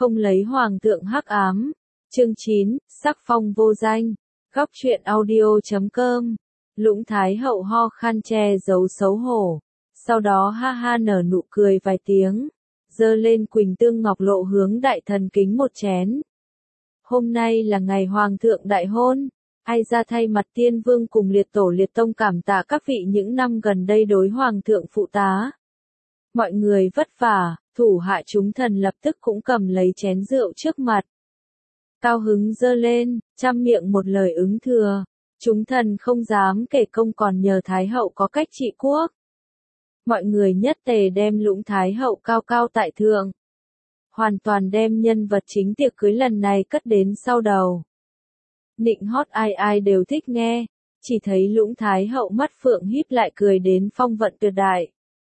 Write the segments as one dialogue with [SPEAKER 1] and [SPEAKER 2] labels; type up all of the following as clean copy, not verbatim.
[SPEAKER 1] Không lấy hoàng thượng hắc ám. Chương 9, sắc phong vô danh. Góc truyện audio.com. Lũng Thái Hậu ho khan che giấu xấu hổ. Sau đó ha ha nở nụ cười vài tiếng. Giơ lên Quỳnh Tương Ngọc Lộ hướng đại thần kính một chén. Hôm nay là ngày hoàng thượng đại hôn. Ai ra thay mặt tiên vương cùng liệt tổ liệt tông cảm tạ các vị những năm gần đây đối hoàng thượng phụ tá. Mọi người vất vả, thủ hạ chúng thần lập tức cũng cầm lấy chén rượu trước mặt. Cao hứng giơ lên, trăm miệng một lời ứng thừa. Chúng thần không dám kể công còn nhờ Thái Hậu có cách trị quốc. Mọi người nhất tề đem Lũng Thái Hậu cao cao tại thượng. Hoàn toàn đem nhân vật chính tiệc cưới lần này cất đến sau đầu. Nịnh hót ai ai đều thích nghe, chỉ thấy Lũng Thái Hậu mắt phượng híp lại cười đến phong vận tuyệt đại.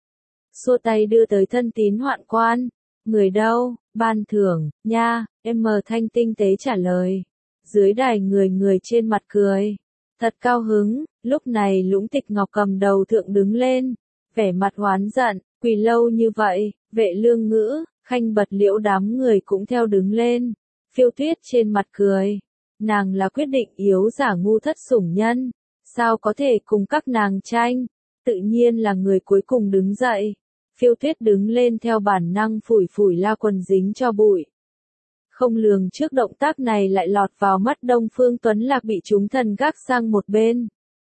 [SPEAKER 1] Xua tay đưa tới thân tín hoạn quan, người đâu, ban thưởng, nha, em mờ thanh tinh tế trả lời. Dưới đài người trên mặt cười, thật cao hứng, lúc này Lũng Tịch Ngọc cầm đầu thượng đứng lên, vẻ mặt oán giận, quỳ lâu như vậy, Vệ Lương Ngữ, Khanh Bật Liễu đám người cũng theo đứng lên, Phiêu Tuyết trên mặt cười. Nàng là quyết định yếu giả ngu thất sủng nhân, sao có thể cùng các nàng tranh, tự nhiên là người cuối cùng đứng dậy. Phiêu Tuyết đứng lên theo bản năng phủi phủi la quần dính cho bụi. Không lường trước động tác này lại lọt vào mắt Đông Phương Tuấn Lạc bị chúng thần gác sang một bên.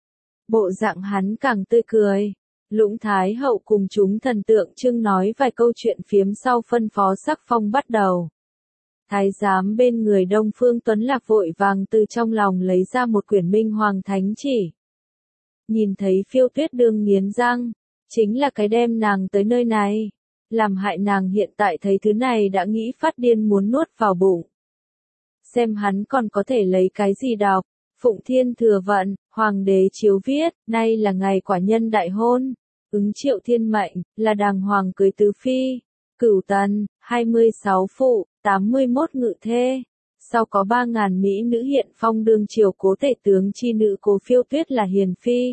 [SPEAKER 1] Bộ dạng hắn càng tươi cười. Lũng Thái Hậu cùng chúng thần tượng trưng nói vài câu chuyện phiếm sau phân phó sắc phong bắt đầu. Thái giám bên người Đông Phương Tuấn Lạc vội vàng từ trong lòng lấy ra một quyển Minh Hoàng Thánh Chỉ. Nhìn thấy Phiêu Tuyết đương nghiến răng, chính là cái đem nàng tới nơi này, làm hại nàng hiện tại thấy thứ này đã nghĩ phát điên muốn nuốt vào bụng. Xem hắn còn có thể lấy cái gì đọc. Phụng Thiên Thừa Vận, Hoàng đế chiếu viết, nay là ngày quả nhân đại hôn, ứng triệu thiên mệnh, là đàng hoàng cưới tứ phi, cửu tần, 26 phụ, 81 ngự thê. Sau có 3.000 mỹ nữ hiện phong đương triều cố tể tướng chi nữ Cố Phiêu Tuyết là hiền phi.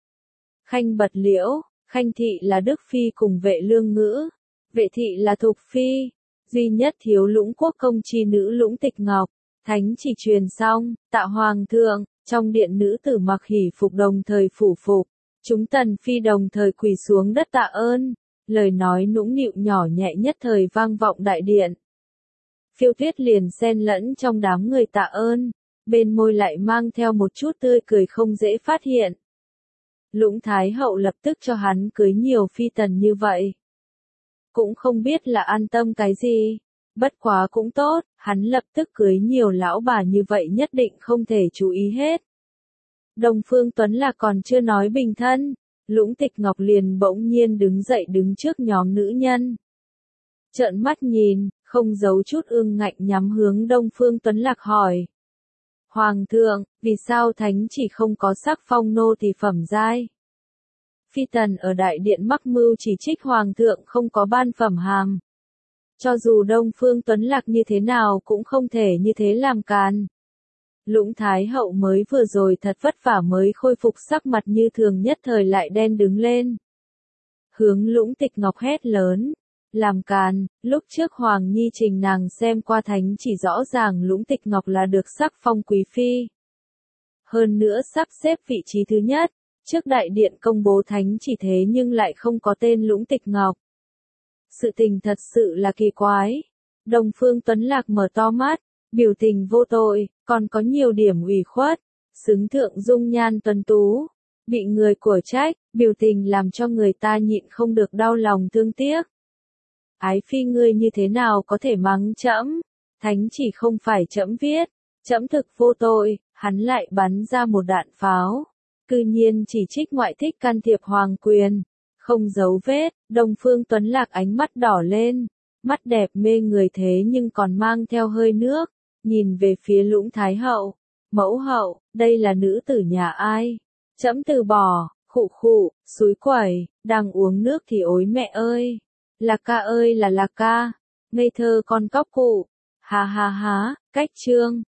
[SPEAKER 1] Khanh Bật Liễu, Khanh thị là Đức phi cùng Vệ Lương Ngữ, Vệ thị là Thục phi, duy nhất thiếu Lũng Quốc công chi nữ Lũng Tịch Ngọc. Thánh chỉ truyền xong, tạ hoàng thượng, trong điện nữ tử mặc hỷ phục đồng thời phủ phục, chúng tần phi đồng thời quỳ xuống đất tạ ơn, lời nói nũng nịu nhỏ nhẹ nhất thời vang vọng đại điện. Phiêu Tuyết liền xen lẫn trong đám người tạ ơn, bên môi lại mang theo một chút tươi cười không dễ phát hiện. Lũng Thái Hậu lập tức cho hắn cưới nhiều phi tần như vậy. Cũng không biết là an tâm cái gì. Bất quá cũng tốt, hắn lập tức cưới nhiều lão bà như vậy nhất định không thể chú ý hết. Đông Phương Tuấn là còn chưa nói bình thân, Lũng Tịch Ngọc liền bỗng nhiên đứng dậy đứng trước nhóm nữ nhân. Trợn mắt nhìn, không giấu chút ương ngạnh nhắm hướng Đông Phương Tuấn Lạc hỏi. Hoàng thượng, vì sao thánh chỉ không có sắc phong nô tỳ phẩm giai? Phi tần ở đại điện mắc mưu chỉ trích hoàng thượng không có ban phẩm hàm. Cho dù Đông Phương Tuấn Lạc như thế nào cũng không thể như thế làm càn. Lũng Thái Hậu mới vừa rồi thật vất vả mới khôi phục sắc mặt như thường nhất thời lại đen đứng lên. Hướng Lũng Tịch Ngọc hét lớn. Làm càn, lúc trước Hoàng Nhi trình nàng xem qua thánh chỉ rõ ràng Lũng Tịch Ngọc là được sắc phong quý phi. Hơn nữa sắp xếp vị trí thứ nhất, trước đại điện công bố thánh chỉ thế nhưng lại không có tên Lũng Tịch Ngọc. Sự tình thật sự là kỳ quái. Đông Phương Tuấn Lạc mở to mắt, biểu tình vô tội, còn có nhiều điểm ủy khuất, xứng thượng dung nhan tuấn tú, bị người của trách, biểu tình làm cho người ta nhịn không được đau lòng thương tiếc. Ái phi ngươi như thế nào có thể mắng trẫm? Thánh chỉ không phải trẫm viết, trẫm thực vô tội, hắn lại bắn ra một đạn pháo. Cư nhiên chỉ trích ngoại thích can thiệp hoàng quyền. Không giấu vết, Đông Phương Tuấn Lạc ánh mắt đỏ lên, mắt đẹp mê người thế nhưng còn mang theo hơi nước, nhìn về phía Lũng Thái Hậu. Mẫu hậu, đây là nữ tử nhà ai? Trẫm từ bỏ, khụ khụ, xúi quẩy, đang uống nước thì ối mẹ ơi. Lạc ca ơi là Lạc ca, ngây thơ con cóc cụ. Ha ha ha, cách trương,